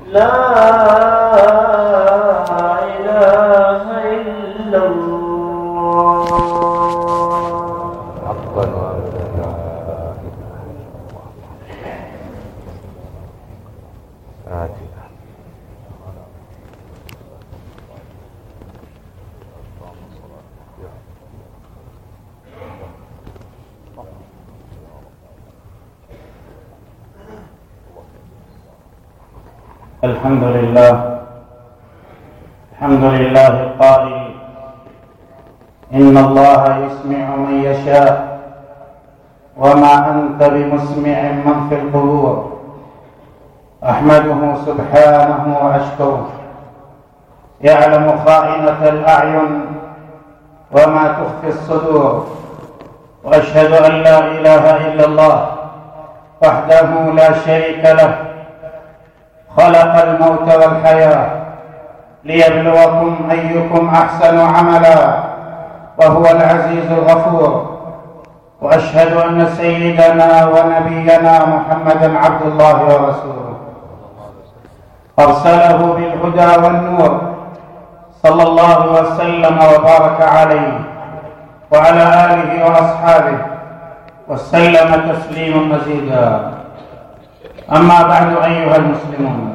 لا إله إلا الله حقا وأبدا. الحمد لله القائل إن الله يسمع من يشاء وما أنت بمسمع من في القبور. أحمده سبحانه وأشكره، يعلم خائنة الأعين وما تخفي الصدور، وأشهد أن لا إله إلا الله وحده لا شريك له، خلق الموت والحياة ليبلوكم أيكم أحسن عملا، وهو العزيز الغفور. وأشهد أن سيدنا ونبينا محمدا عبد الله ورسوله، أرسله بالهدى والنور، صلى الله وسلم وبارك عليه وعلى آله وأصحابه وسلم تسليما مزيدا. أما بعد أيها المسلمون،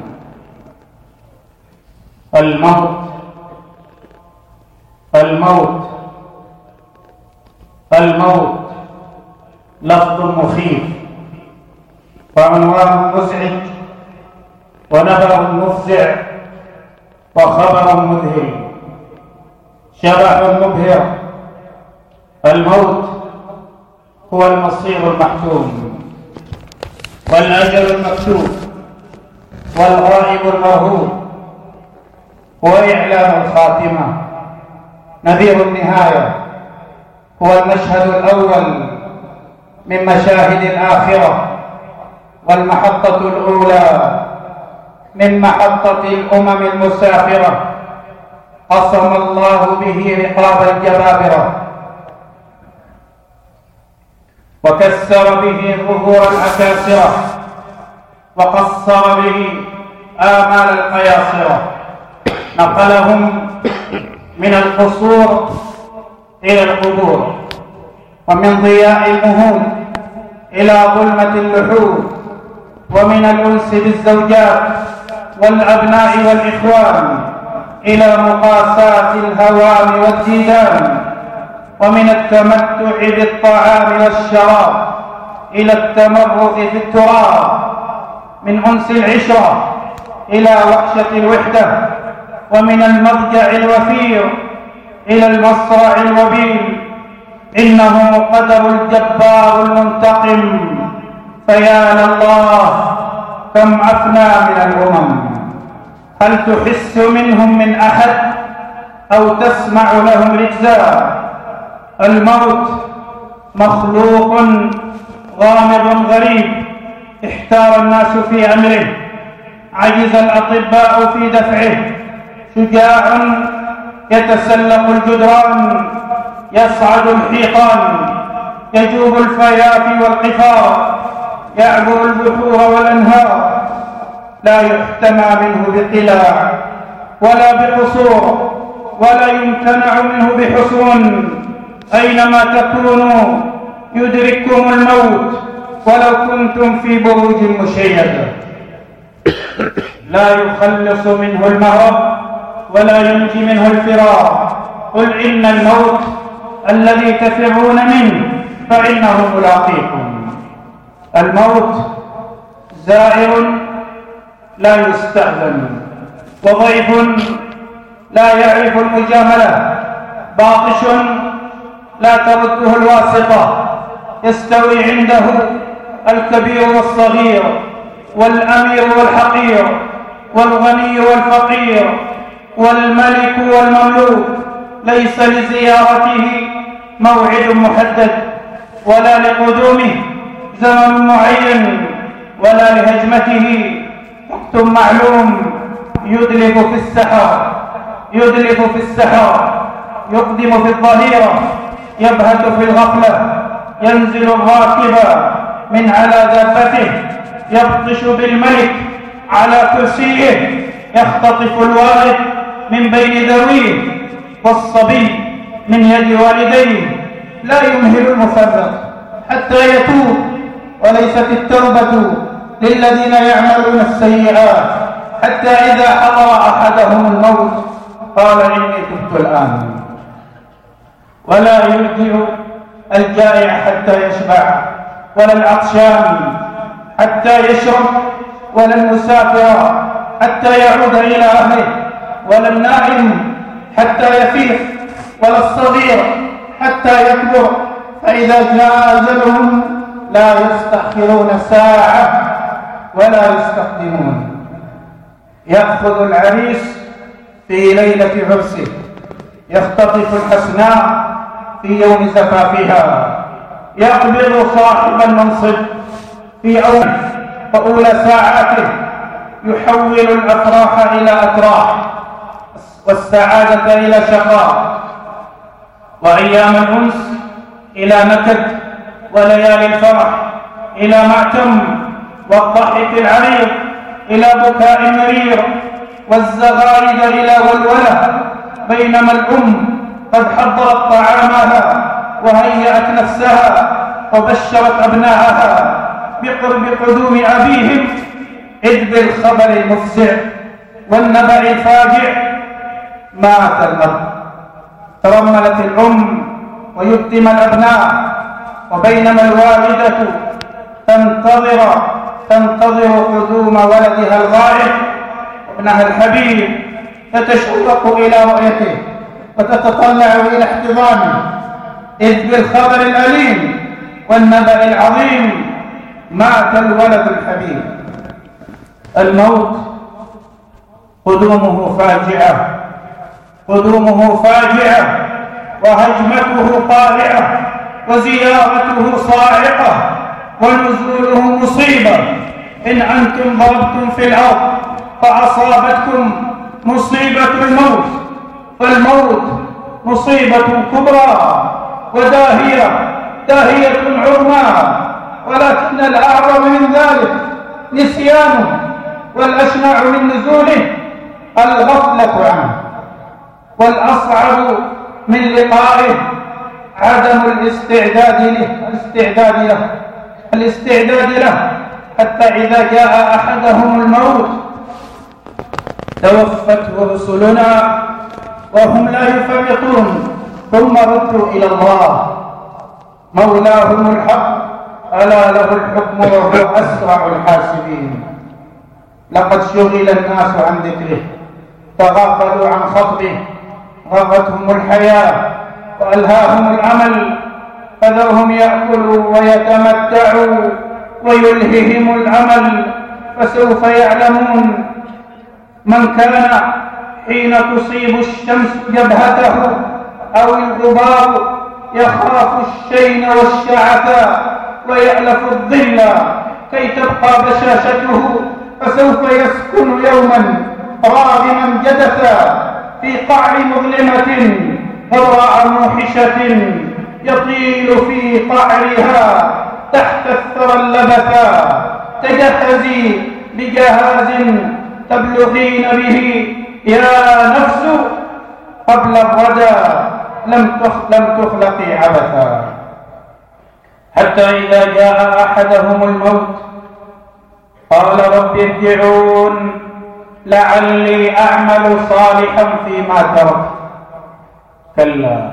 الموت لفظ مخيف وعنوان مزعج ونبأ مفزع وخبر مذهل، شبح مبهر. الموت هو المصير المحتوم والأجل المكتوب والغائب المرهوب، هو إعلام الخاتمة، نذير النهاية، هو المشهد الأول من مشاهد الآخرة والمحطة الأولى من محطة الأمم المسافرة، قصم الله به رقاب الجبابرة وكسر به ظهور الأكاسرة وقصر به آمال القياصرة، نقلهم من القصور إلى القبور، ومن ضياء المهود إلى ظلمة اللحود، ومن الأنس بالزوجات والأبناء والإخوان إلى مقاساة الهوام والديدان، ومن التمتع بالطعام والشراب إلى التمرغ في التراب، من أنس العشرة إلى وحشة الوحدة، ومن المضجع الوفير إلى المصرع الوبيل. إنه قدر الجبار المنتقم، فيا لله كم أفنى من الأمم. هل تحس منهم من أحد أو تسمع لهم رجزا؟ الموت مخلوق غامض غريب، احتار الناس في أمره، عجز الأطباء في دفعه، شجاع يتسلق الجدران، يصعد الحيطان، يجوب الفيافي والقفار، يعبر البحور والأنهار، لا يحتمى منه بقلاع ولا بقصور، ولا يمتنع منه بحصون. أينما تكونوا يدرككم الموت ولو كنتم في بروج مشيدة، لا يخلص منه المهرب ولا ينجي منه الفرار. قل إن الموت الذي تفرون منه فإنه ملاقيكم. الموت زائر لا يستأذن، وضيف لا يعرف المجاملة، باطش لا ترده الواسطة، يستوي عنده الكبير والصغير، والأمير والحقير، والغني والفقير، والملك والمملوك. ليس لزيارته موعد محدد، ولا لقدومه زمن معين، ولا لهجمته وقت معلوم. يدلف في السحر، يقدم في الظهيرة، يبهت في الغفلة، ينزل الراكب من على دابته، يبطش بالملك على كرسيه يختطف الوالد من بين ذويه والصبي من يد والديه، لا يمهل المفرط حتى يتوب، وليست التوبة للذين يعملون السيئات حتى إذا حضر أحدهم الموت قال إني تبت الآن. ولا يرجع الجائع حتى يشبع، ولا العطشان حتى يشرب، ولا المسافر حتى يعود إلى أهله، ولا النائم حتى يفيق، ولا الصغير حتى يكبر، فإذا جاء أجلهم لا يستأخرون ساعة ولا يستقدمون. يأخذ العريس في ليلة عرسه، يختطف الحسناء في يوم زفافها، يقبض صاحب المنصب في أول ساعاته، يحول الأفراح إلى أتراح والسعادة إلى شقاء، وأيام الأنس إلى نكد، وليالي الفرح إلى معتم، والضحك العريض إلى بكاء مرير، والزغارد إلى ولولة، بينما الأم قد حضرت طعامها وهيأت نفسها وبشرت أبنائها بقرب قدوم أبيهم، إذ بالخبر المفزع والنبأ الفاجع مات الأب. ترملت الأم ويتم الأبناء، وبينما الوالدة تنتظر قدوم ولدها الغائب وابنها الحبيب، تتشوق إلى رؤيته وتتطلع إلى احتضانه، إذ بالخبر الأليم والنبأ العظيم مات الولد الحبيب. الموت قدومه فاجعة، وهجمته قارعة، وزيارته صاعقة، ونزوله مصيبة. إن أنتم ضربتم في الأرض فأصابتكم مصيبة الموت، فالموت مصيبة كبرى وداهية عظمى، ولكن الأعظم من ذلك نسيانه، والأشنع من نزوله الغفلة عنه، والأصعب من لقائه عدم الاستعداد له حتى إذا جاء أحدهم الموت توفته رسلنا وهم لا يفرطون، ثم ردوا إلى الله مولاهم الحق، ألا له الحكم وهو أسرع الحاسبين. لقد شغل الناس عن ذكره، تغافلوا عن خطبه، غرتهم الحياة وألهاهم العمل، فذرهم يأكلوا ويتمتعوا ويلههم العمل، فسوف يعلمون. من كان حين تصيب الشمس جبهته أو الغبار يخاف الشين والشعث ويألف الظل كي تبقى بشاشته، فسوف يسكن يوما راغما جدثا في قعر مظلمة غراء موحشة، يطيل في قعرها تحت الثرى اللبثا. تجهزي بجهاز تبلغين به يا نفس قبل الردى، لم تخلقي عبثا. حتى إذا جاء أحدهم الموت قال رب ارجعون لعلي أعمل صالحا فيما تركت. كلا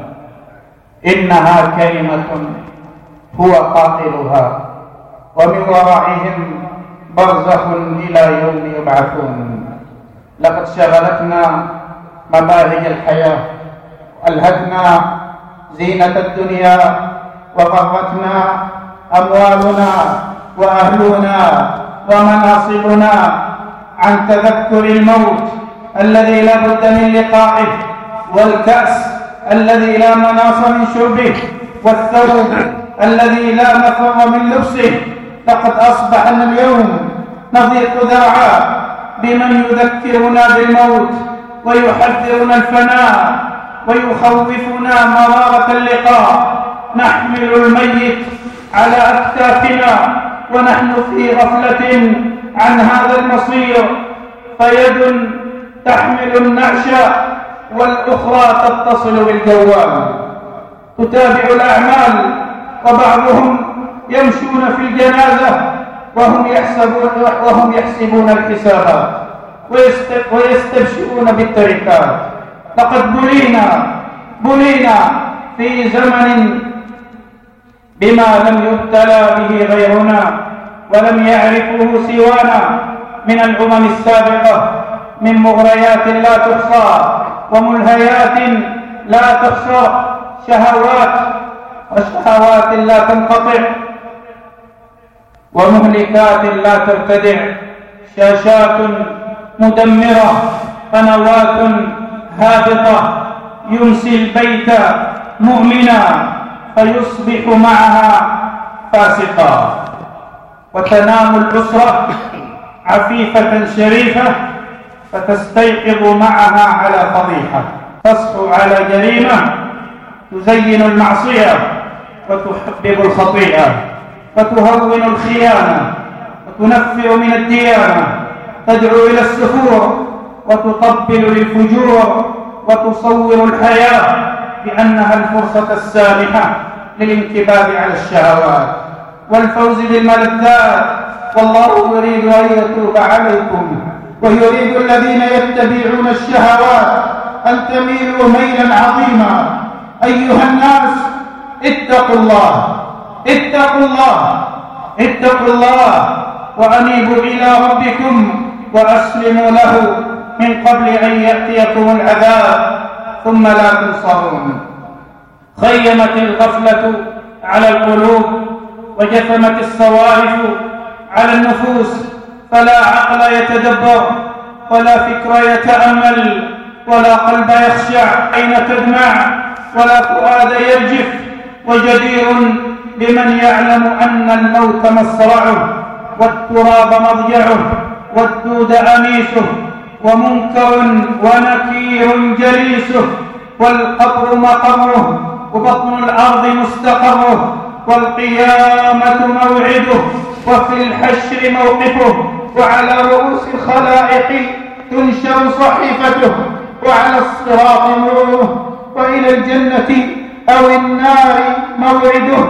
إنها كلمة هو قائلها ومن ورائهم برزخ إلى يوم يبعثون. لقد شغلتنا مباهج الحياة، ألهتنا زينة الدنيا، وغرتنا أموالنا وأهلنا ومناصبنا عن تذكر الموت الذي لا بد من لقائه، والكأس الذي لا مناص من شربه، والثوب الذي لا مفر من لبسه. لقد أصبحنا اليوم نضيق ذرعا بمن يذكرنا بالموت ويحذرنا الفناء ويخوفنا مرارة اللقاء. نحمل الميت على أكتافنا ونحن في غفلة عن هذا المصير، فيد تحمل النعش والأخرى تتصل بالجوال تتابع الأعمال، وبعضهم يمشون في الجنازة وهم يحسبون الحسابات ويستبشرون بالتركات. لقد بلينا في زمن بما لم يبتلى به غيرنا ولم يعرفه سوانا من الأمم السابقة، من مغريات لا تحصى وملهيات لا تحصى، شهوات لا تنقطع ومهلكات لا ترتدع، شاشات مدمرة، قنوات هابطة، يمسي البيت مؤمنا فيصبح معها فاسقا، وتنام الأسرة عفيفة شريفة فتستيقظ معها على فضيحة، تصحو على جريمة تزين المعصية وتحبب الخطيئة وتهون الخيانة وتنفر من الديانة، تدعو إلى السفور وتطبل للفجور وتصور الحياة بأنها الفرصة السانحة للانكباب على الشهوات والفوز بالملذات. والله يريد أن يتوب عليكم ويريد الذين يتبعون الشهوات أن تميلوا ميلا عظيما. أيها الناس اتقوا الله وأنيبوا إلى ربكم وأسلموا له من قبل أن يأتيكم العذاب ثم لا تنصرون. خيمت الغفلة على القلوب وجثمت الصوارف على النفوس، فلا عقل يتدبر ولا فكر يتأمل ولا قلب يخشع أين تدمع ولا فؤاد يرجف. وجدير بمن يعلم أن الموت مصرعه والتراب مضجعه والدود أنيسه ومنكر ونكير جليسه والقبر مقره وبطن الأرض مستقره والقيامة موعده وفي الحشر موقفه وعلى رؤوس الخلائق تنشر صحيفته وعلى الصراط نوره وإلى الجنة أو النار موعده.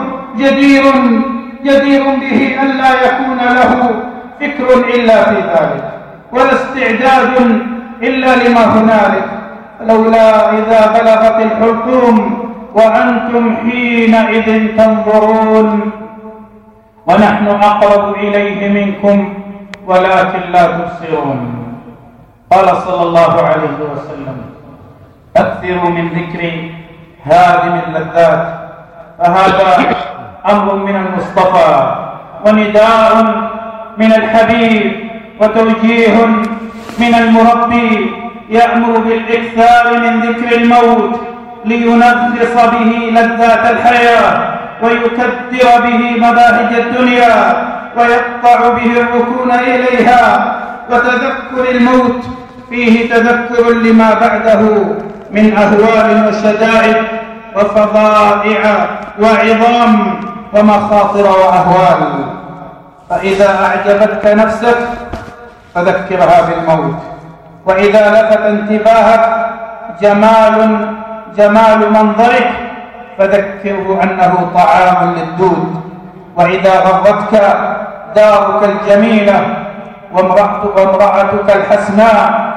جدير به أن لا يكون له فكر إلا في ذلك ولا استعداد إلا لما هنالك، لولا إذا بلغت الحلقوم وأنتم حينئذ تنظرون ونحن أقرب إليه منكم ولكن لا تبصرون. قال صلى الله عليه وسلم: أكثروا من ذكر هادم اللذات، فهذا أمر من المصطفى ونداء من الحبيب وتوجيه من المربي، يأمر بالإكثار من ذكر الموت لينغص به لذات الحياة ويكدر به مباهج الدنيا ويقطع به الركون إليها. وتذكر الموت فيه تذكر لما بعده من أهوال وشدائد وفظائع وعظام ومخاطر وأهوال. فإذا أعجبتك نفسك فذكرها بالموت، وإذا لفت انتباهك جمال منظرك فذكره أنه طعام للدود، وإذا غرتك دارك الجميلة وامرأتك الحسناء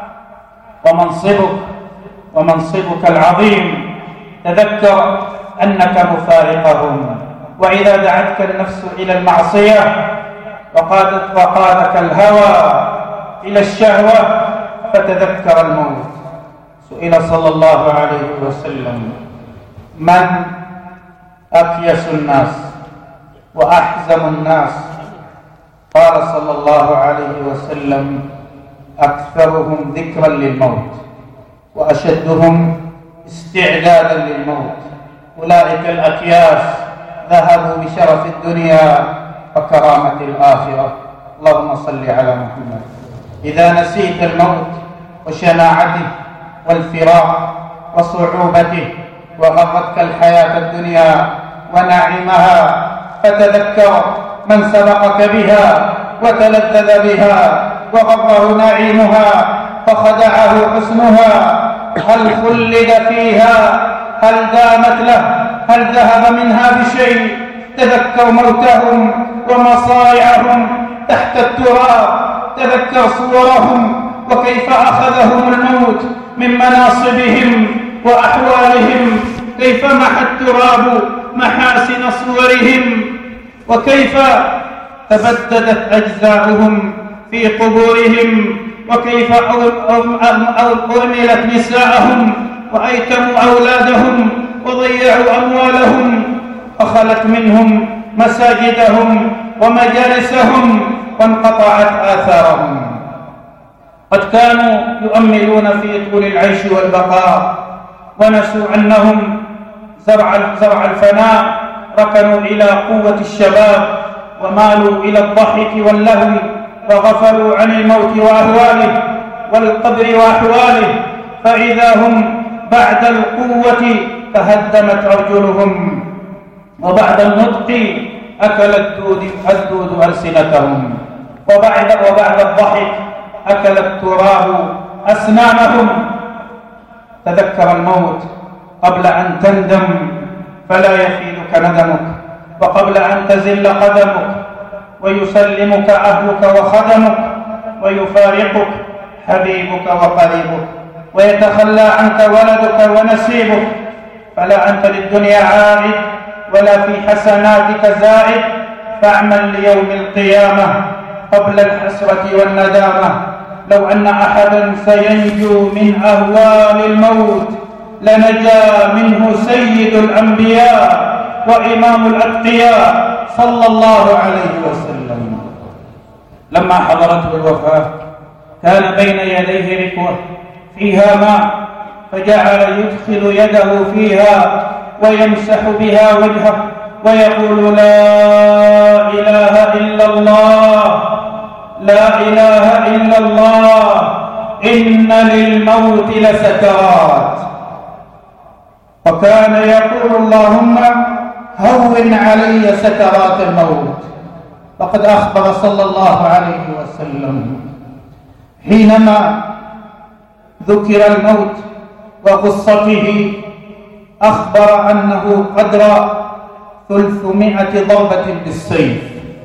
ومنصبك العظيم تذكر أنك مفارقهم. وإذا دعتك النفس إلى المعصية وقادك الهوى إلى الشهوة فتذكر الموت. سئل صلى الله عليه وسلم: من أكيس الناس وأحزم الناس؟ قال صلى الله عليه وسلم: أكثرهم ذكرا للموت وأشدهم استعدادا للموت. أولئك الأكياس ذهبوا بشرف الدنيا وكرامة الآخرة. اللهم صل على محمد. إذا نسيت الموت وشناعته والفراق وصعوبته وغرتك الحياة الدنيا ونعيمها فتذكر من سبقك بها وتلذذ بها وغره نعيمها فخدعه حسنها. هل خلد فيها؟ هل دامت له؟ هل ذهب منها بشيء؟ تذكر موتهم ومصارعهم تحت التراب، تذكر صورهم وكيف أخذهم الموت من مناصبهم وأحوالهم، كيف محى التراب محاسن صورهم، وكيف تبددت أجزاؤهم في قبورهم، وكيف أرملت نساءهم وأيتموا أولادهم وضيعوا أموالهم، وخلت منهم مساجدهم ومجالسهم وانقطعت آثارهم. قد كانوا يؤملون في طول العيش والبقاء ونسوا أنهم زرع الفناء، ركنوا إلى قوة الشباب ومالوا إلى الضحك واللهو وغفلوا عن الموت وأهواله والقبر وأحواله، فإذا هم بعد القوة تهدمت أرجلهم، وبعد النطق أكل الدود ألسنتهم، وبعد الضحك أكل التراب أسنانهم. تذكر الموت قبل أن تندم فلا يفيدك ندمك، وقبل أن تزل قدمك ويسلمك أهلك وخدمك ويفارقك حبيبك وقريبك ويتخلى عنك ولدك ونسيبك، فلا أنت للدنيا عائد ولا في حسناتك زائد، فاعمل ليوم القيامة قبل الحسرة والندامة. لو أن أحدا سينجو من أهوال الموت لنجا منه سيد الأنبياء وإمام الأتقياء صلى الله عليه وسلم. لما حضرته الوفاة كان بين يديه ركوة فيها ماء، فجعل يدخل يده فيها ويمسح بها وجهه ويقول: لا إله إلا الله، لا إله إلا الله، إن للموت لسكرات. وكان يقول: اللهم هون علي سكرات الموت. وقد أخبر صلى الله عليه وسلم حينما ذكر الموت وغصته، أخبر أنه قدر 300 ضربة بالسيف.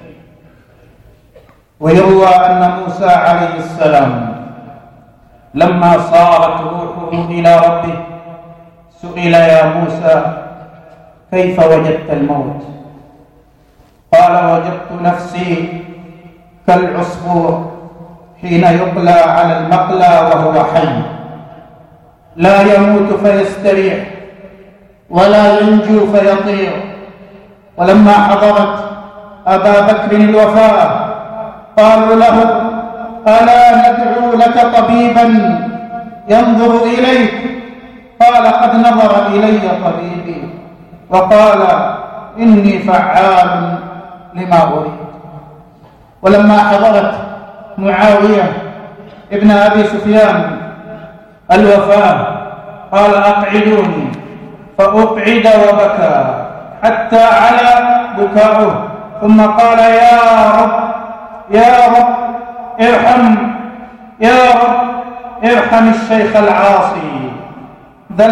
ويروى أن موسى عليه السلام لما صارت روحه إلى ربه سئل: يا موسى كيف وجدت الموت؟ قال: وجدت نفسي كالعصفور حين يقلى على المقلى وهو حي، لا يموت فيستريح ولا ينجو فيطير. ولما حضرت أبا بكر الوفاة قالوا له: ألا ندعو لك طبيبا ينظر إليك؟ قال: قد نظر إلي طبيبي وقال: إني فعال لما أريد. ولما حضرت معاوية ابن أبي سفيان الوفاة قال: أقعدوني، فأقعد وبكى حتى على بكاؤه، ثم قال: يا رب يا رب ارحم، يا رب ارحم الشيخ العاصي ذا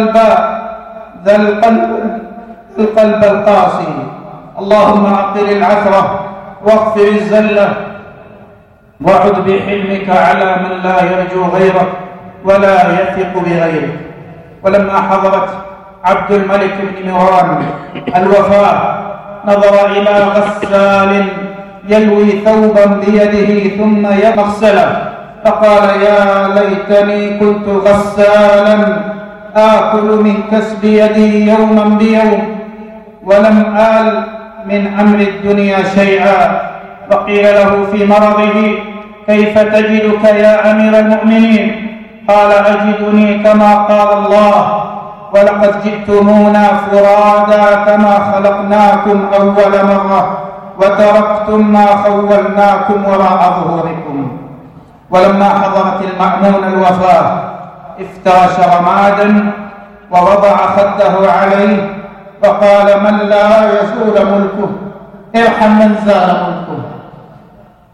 القلب القاسي. اللهم أقل العثرة واغفر الزلة وعد بحلمك على من لا يرجو غيرك ولا يثق بغيرك. ولما حضرت عبد الملك بن مروان الوفاة نظر إلى غسال يلوي ثوبا بيده ثم يغسله، فقال: يا ليتني كنت غسالا آكل من كسب يدي يوما بيوم ولم آل من أمر الدنيا شيئا. وقيل له في مرضه: كيف تجدك يا أمير المؤمنين؟ قال: أجدني كما قال الله: ولقد جئتمونا فرادا كما خلقناكم أول مرة وتركتم ما خولناكم وراء ظهوركم. ولما حضرت المأمون الوفاة افترش رمادا ووضع خده عليه وقال: من لا يزول ملكه ارحم من زال ملكه.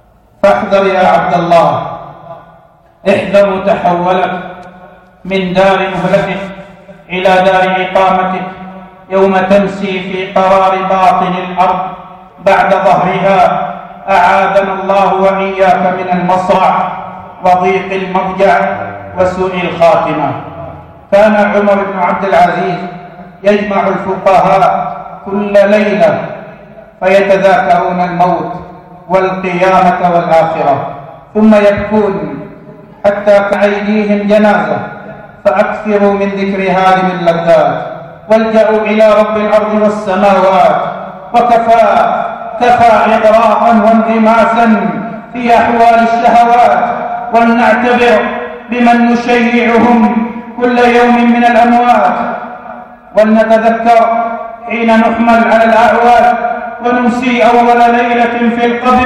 فاحذر يا عبد الله، احذر تحولك من دار مهلتك إلى دار إقامتك يوم تمسي في قرار باطن الأرض بعد ظهرها. أعاذنا الله وإياك من المصرع وضيق المضجع وسوء الخاتمة. كان عمر بن عبد العزيز يجمع الفقهاء كل ليلة فيتذاكرون الموت والقيامة والآخرة، ثم يبكون حتى كأيديهم جنازة، فأكثروا من ذكر هذه اللذات والجأوا إلى رب الأرض والسماوات، وكفى إغراقا وانغماسا في أحوال الشهوات، ولنعتبر بمن نشيعهم كل يوم من الأموات، ولنتذكر حين نحمل على الأعواد ونمسي أول ليلة في القبر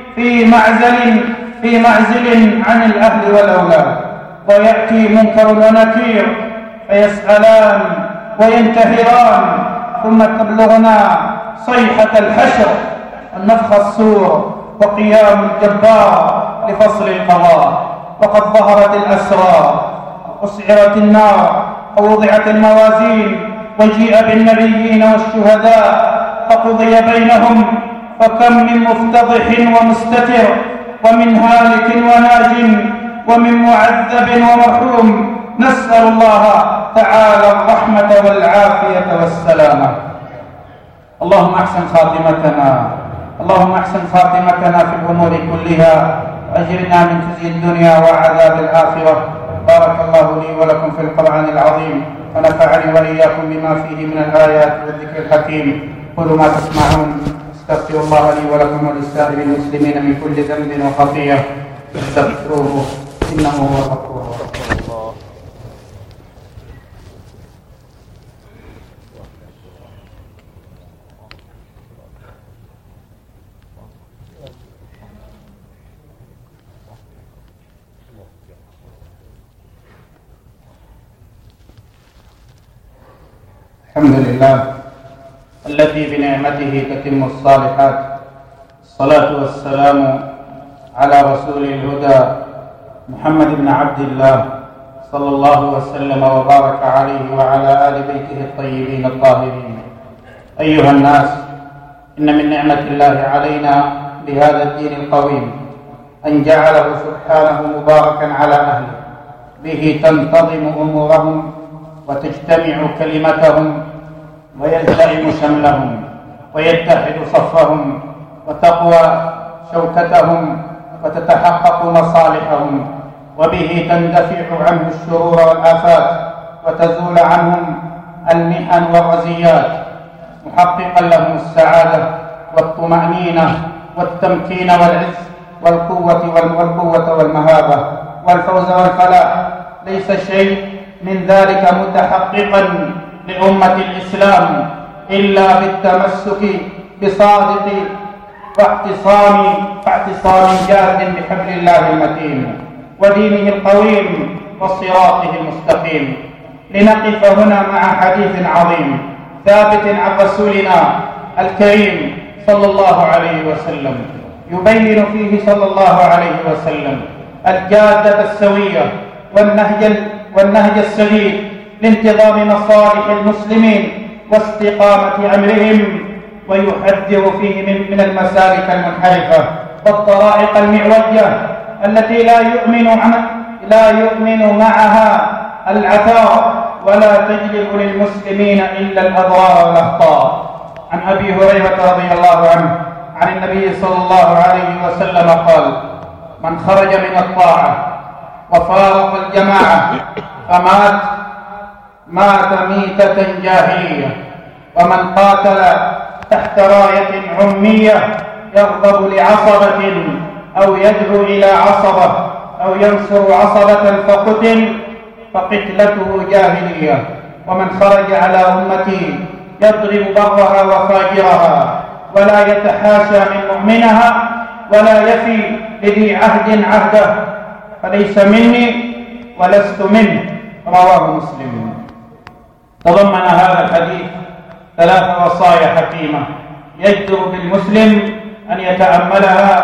في معزل عن الأهل والأولاد، ويأتي منكر ونكير فيسألان وينتهران، ثم تبلغنا صيحة الحشر، النفخ الصور وقيام الجبار لفصل القضاء. وقد ظهرت الأسرار، أسعرت النار، ووضعت الموازين، وجيء بالنبيين والشهداء فقضي بينهم، فكم من مفتضح ومستتر، ومن هالك وناج، ومن معذب ومرحوم. نسأل الله تعالى الرحمة والعافية والسلامة. اللهم أحسن خاتمتنا في الأمور كلها، وأجرنا من خزي الدنيا وعذاب الآخرة. بارك الله لي ولكم في القرآن العظيم، ونفعني وإياكم بما فيه من الآيات والذكر الحكيم. قولوا ما تسمعون. استغفر الله لي ولكم ولسائر المسلمين من كل ذنب وخطيئة، استغفروه إنه هو الغفور الرحيم. الحمد لله الذي بنعمته تتم الصالحات، الصلاة والسلام على رسول الهدى محمد بن عبد الله صلى الله وسلم وبارك عليه وعلى آل بيته الطيبين الطاهرين. أيها الناس، إن من نعمة الله علينا بهذا الدين القويم أن جعله سبحانه مباركا على أهله، به تنتظم أمورهم وتجتمع كلمتهم ويلتئم شملهم ويتحد صفهم وتقوى شوكتهم وتتحقق مصالحهم، وبه تندفع عنه الشرور والآفات وتزول عنهم المحن والرزيات، محققا لهم السعادة والطمأنينة والتمكين والعز والقوة والمهابة والفوز والفلاح. ليس شيء من ذلك متحققا لأمة الإسلام إلا بالتمسك بصادق واعتصام جاد بحبل الله المتين ودينه القويم وصراطه المستقيم. لنقف هنا مع حديث عظيم ثابت عن رسولنا الكريم صلى الله عليه وسلم، يبين فيه صلى الله عليه وسلم الجادة السوية والنهج السديد لانتظام مصالح المسلمين واستقامة أمرهم، ويحذر فيه من المسالك المنحرفة والطرائق المعوجة التي لا يؤمن معها العثار ولا تجلب للمسلمين إلا الأضرار والأخطار. عن أبي هريرة رضي الله عنه عن النبي صلى الله عليه وسلم قال: من خرج من الطاعة وفارق الجماعة مات ميتة جاهلية، ومن قاتل تحت راية عمية يغضب لعصبة أو يدعو إلى عصبة أو ينصر عصبة فقتلته جاهلية، ومن خرج على أمتي يضرب برها وفاجرها ولا يتحاشى من مؤمنها ولا يفي لذي عهد عهده فليس مني ولست منه. رواه مسلم. تضمن هذا الحديث 3 وصايا حكيمة يجدر بالمسلم أن يتأملها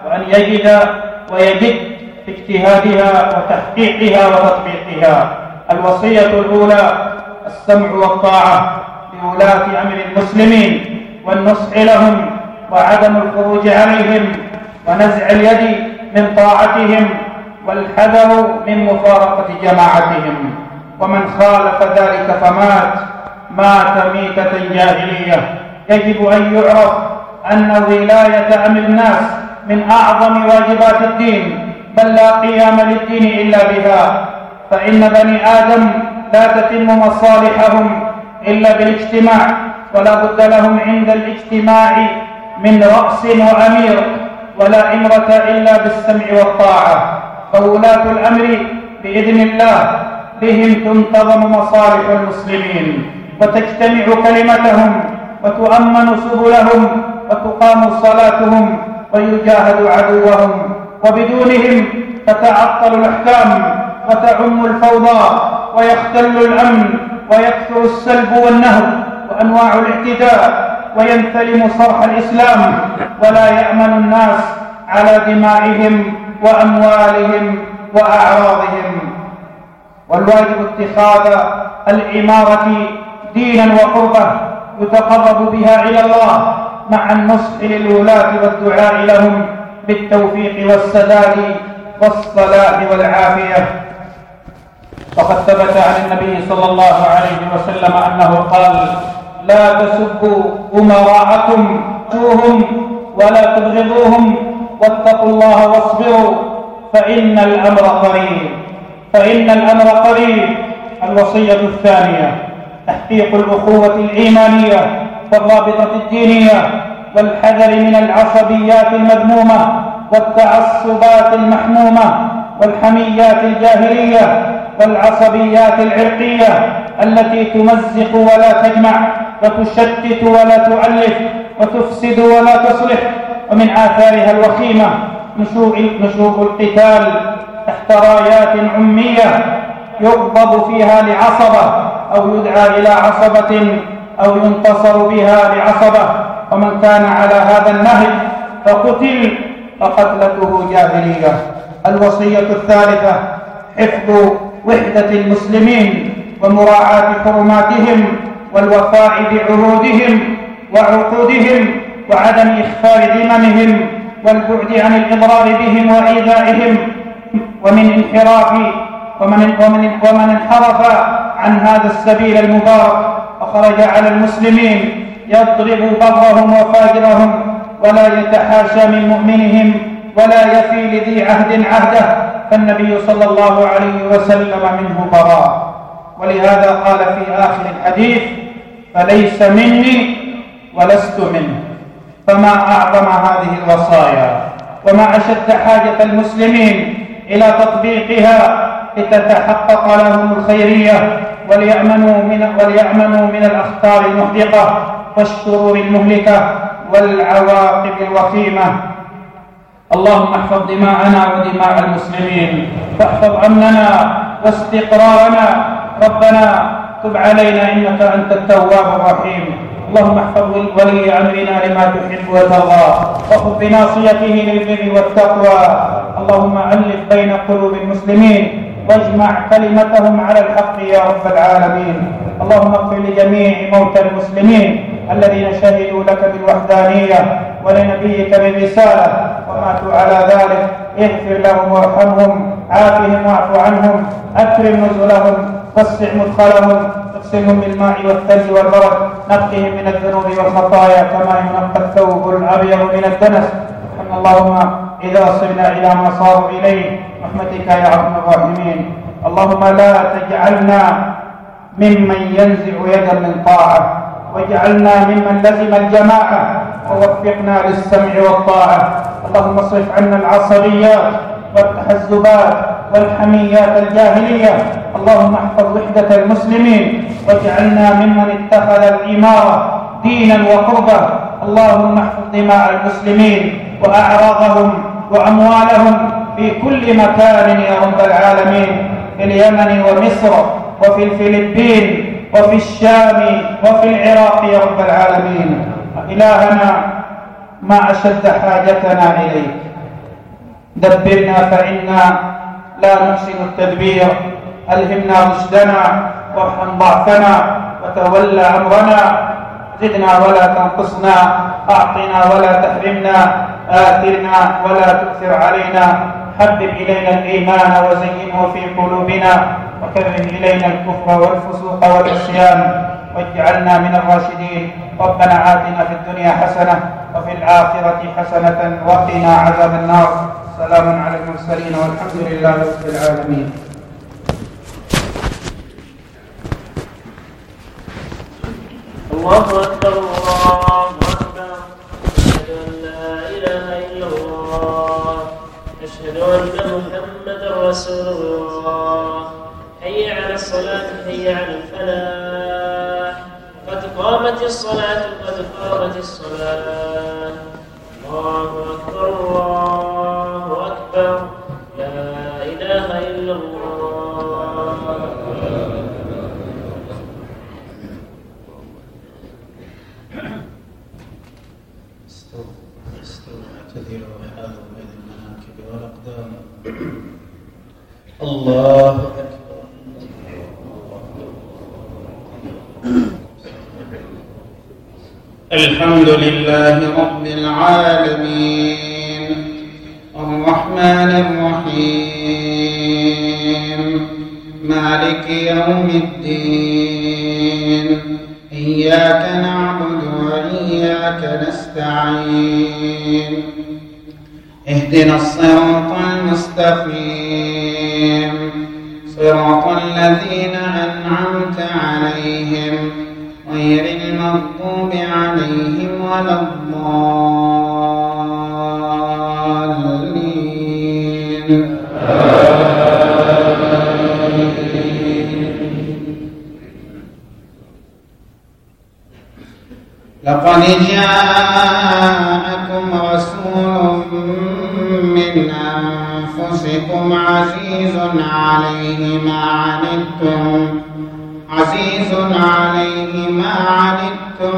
وأن يجد ويجد في اجتهادها وتحقيقها وتطبيقها. الوصية الأولى السمع والطاعة لولاة أمر المسلمين والنصح لهم وعدم الخروج عليهم ونزع اليد من طاعتهم والحذر من مفارقة جماعتهم. ومن خالف ذلك مات ميتة جاهلية. يجب أن يعرف أن ولاية أمر الناس من أعظم واجبات الدين، بل لا قيام للدين إلا بها، فإن بني آدم لا تتم مصالحهم إلا بالاجتماع، ولا بد لهم عند الاجتماع من رأس وأمير، ولا إمرة إلا بالسمع والطاعة. فولاة الأمر بإذن الله بهم تنتظم مصالح المسلمين وتجتمع كلمتهم وتؤمن سبلهم وتقام صلاتهم ويجاهد عدوهم، وبدونهم تتعطل الأحكام وتعم الفوضى ويختل الأمن ويكثر السلب والنهب وأنواع الاعتداء وينثلم صرح الإسلام، ولا يأمن الناس على دمائهم وأموالهم وأعراضهم. والواجب اتخاذ الإمارة دينا وقربة يتقرب بها إلى الله، مع النصح للولاة والدعاء لهم بالتوفيق والسداد والصلاح والعافية. وقد ثبت عن النبي صلى الله عليه وسلم أنه قال: لا تسبوا أمراءكم ولا تبغضوهم، واتقوا الله واصبروا فإن الأمر قريب. الوصية الثانية تحقيق الأخوة الإيمانية والرابطة الدينية، والحذر من العصبيات المذمومة والتعصبات المحمومة والحميات الجاهلية والعصبيات العرقية التي تمزق ولا تجمع وتشتت ولا تؤلف وتفسد ولا تصلح. ومن آثارها الوخيمة نشوء القتال تحت رايات عمية يغضب فيها لعصبة أو يدعى إلى عصبة أو ينتصر بها لعصبة، ومن كان على هذا النهج فقتل فقتلته جاهلية. الوصية الثالثة حفظ وحدة المسلمين ومراعاة حرماتهم والوفاء بعهودهم وعقودهم وعدم إخفاء ذممهم والبعد عن الإضرار بهم وإيذائهم. ومن انحرف عن هذا السبيل المبارك وخرج على المسلمين يضرب برهم وفاجرهم ولا يتحاشى من مؤمنهم ولا يفي لذي عهد عهده، فالنبي صلى الله عليه وسلم منه براء. ولهذا قال في آخر الحديث: فليس مني ولست منه. فما أعظم هذه الوصايا وما أشد حاجة المسلمين إلى تطبيقها لتتحقق لهم الخيرية وليأمنوا من الأخطار المحدقة والشرور المهلكة والعواقب الوخيمة. اللهم احفظ دماءنا ودماء المسلمين، واحفظ أمننا واستقرارنا. ربنا تب علينا إنك أنت التواب الرحيم. اللهم احفظ ولي أمرنا لما تحب وترضى، وخذ بناصيته للبر والتقوى. اللهم ألف بين قلوب المسلمين واجمع كلمتهم على الحق يا رب العالمين. اللهم اغفر لجميع موتى المسلمين الذين شهدوا لك بالوحدانية ولنبيك بالرسالة وماتوا على ذلك. اغفر لهم وارحمهم، عافهم واعف عنهم، أكرم نزلهم، وسع مدخلهم، اغسلهم بالماء والثلج والبرد، نقهم من الذنوب والخطايا كما ينقى الثوب الأبيض من الدنس. اللهم إذا صرنا إلى ما صاروا إليه رحمتك يا أرحم الراحمين. اللهم لا تجعلنا ممن ينزع يدا من طاعة، واجعلنا ممن لزم الجماعة، ووفقنا للسمع والطاعة. اللهم اصرف عنا العصبيات والتحزبات والحميات الجاهلية. اللهم احفظ وحدة المسلمين واجعلنا ممن اتخذ الإمارة دينا وقربة. اللهم احفظ دماء المسلمين وأعراضهم وأموالهم في كل مكان يا رب العالمين، في اليمن ومصر وفي الفلبين وفي الشام وفي العراق يا رب العالمين. إلهنا ما أشد حاجتنا إليك، دبرنا فإنا لا نحسن التدبير، ألهمنا رشدنا وارحم ضعفنا وتولى أمرنا، زدنا ولا تنقصنا، أعطنا ولا تحرمنا، آثرنا ولا تؤثر علينا، حبب إلينا الإيمان وزينه في قلوبنا، وكره إلينا الكفر والفسوق والعصيان، واجعلنا من الراشدين. ربنا آتنا في الدنيا حسنة وفي الآخرة حسنة وقنا عذاب النار. سلام على المرسلين والحمد لله رب العالمين. الله أكبر الله أكبر، أشهد أن لا إله إلا الله، أشهد أن محمدا رسول الله. حي على الصلاة حي على الفلاح، قد قامت الصلاة قد قامت الصلاة. الله أكبر الله أكبر، لا إله إلا الله. اعتدلوا وحاذوا بين المناكب والأقدام. الله أكبر. الحمد لله رب العالمين، الرحمن الرحيم، مالك يوم الدين، إياك نعبد وإياك نستعين، اهدنا الصراط المستقيم، صراط الذين أنعمت عليهم غير المغضوب عليهم ولا الضالين. لقد جاءكم رسول من أنفسكم عزيز عليه ما عنتم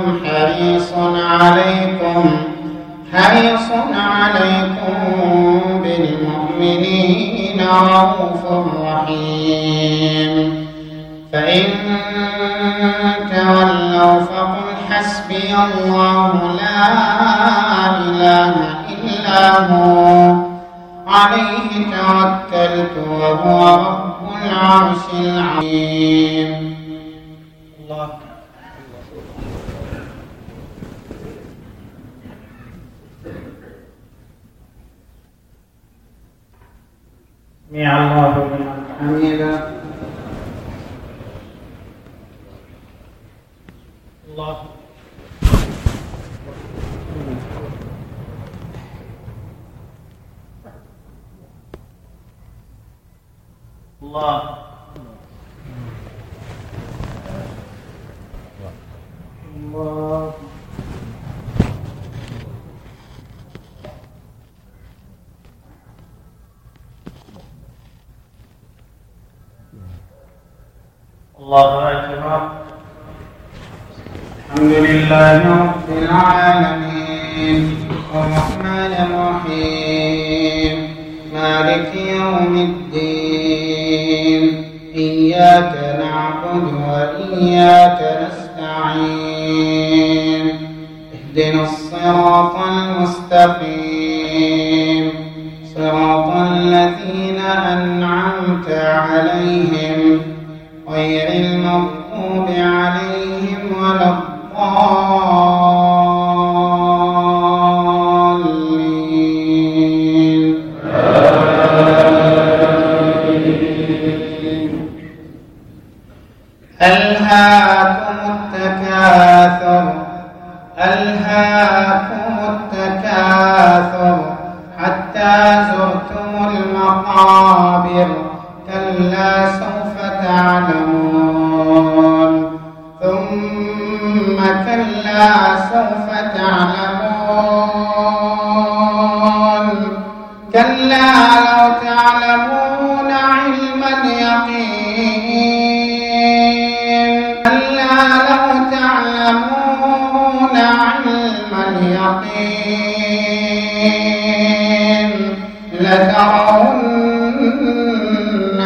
حريص عليكم بالمؤمنين رؤوف رحيم. فإن تولوا فقل حسبي الله لا إله إلا هو عليه توكلت وهو رب العرش العظيم. الله سمع الله لمن حمده. الله الله الله الله أكبر. الحمد لله رب العالمين، الرحمن الرحيم، مالك يوم الدين، إياك نعبد وإياك نستعين، اهدنا الصراط المستقيم، صراط الذين أنعمت عليهم غير المغضوب عليهم ولا الضالين. ألهاكم التكاثر حتى زرتم المقابر، كلا سوف تعلمون، ثم كلا سوف تعلمون، كلا لو تعلمون علم اليقين، كلا لو تعلمون علم اليقين لترون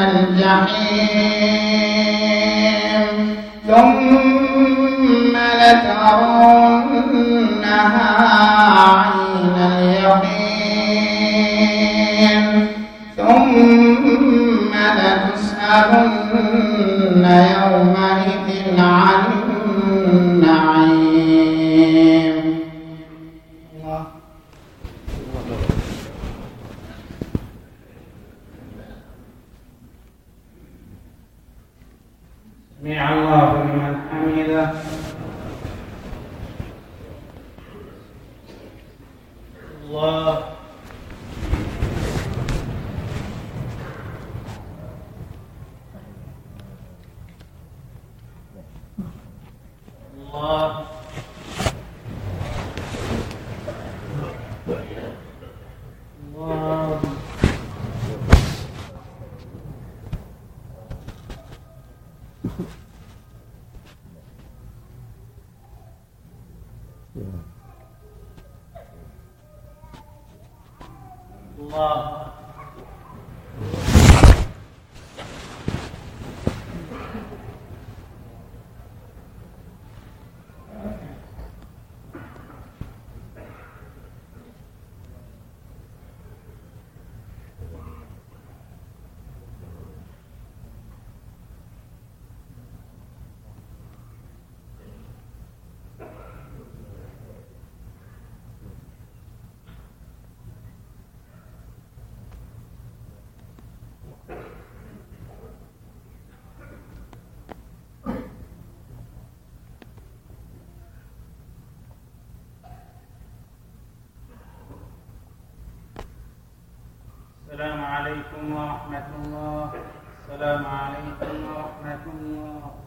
الجحيم ثم لترونها عين اليقين ثم لتسألن يومئذ عن النعيم. الله. سمع الله لمن حمده. الله. الله. الله. الله. السلام عليكم ورحمة الله. السلام عليكم ورحمة الله.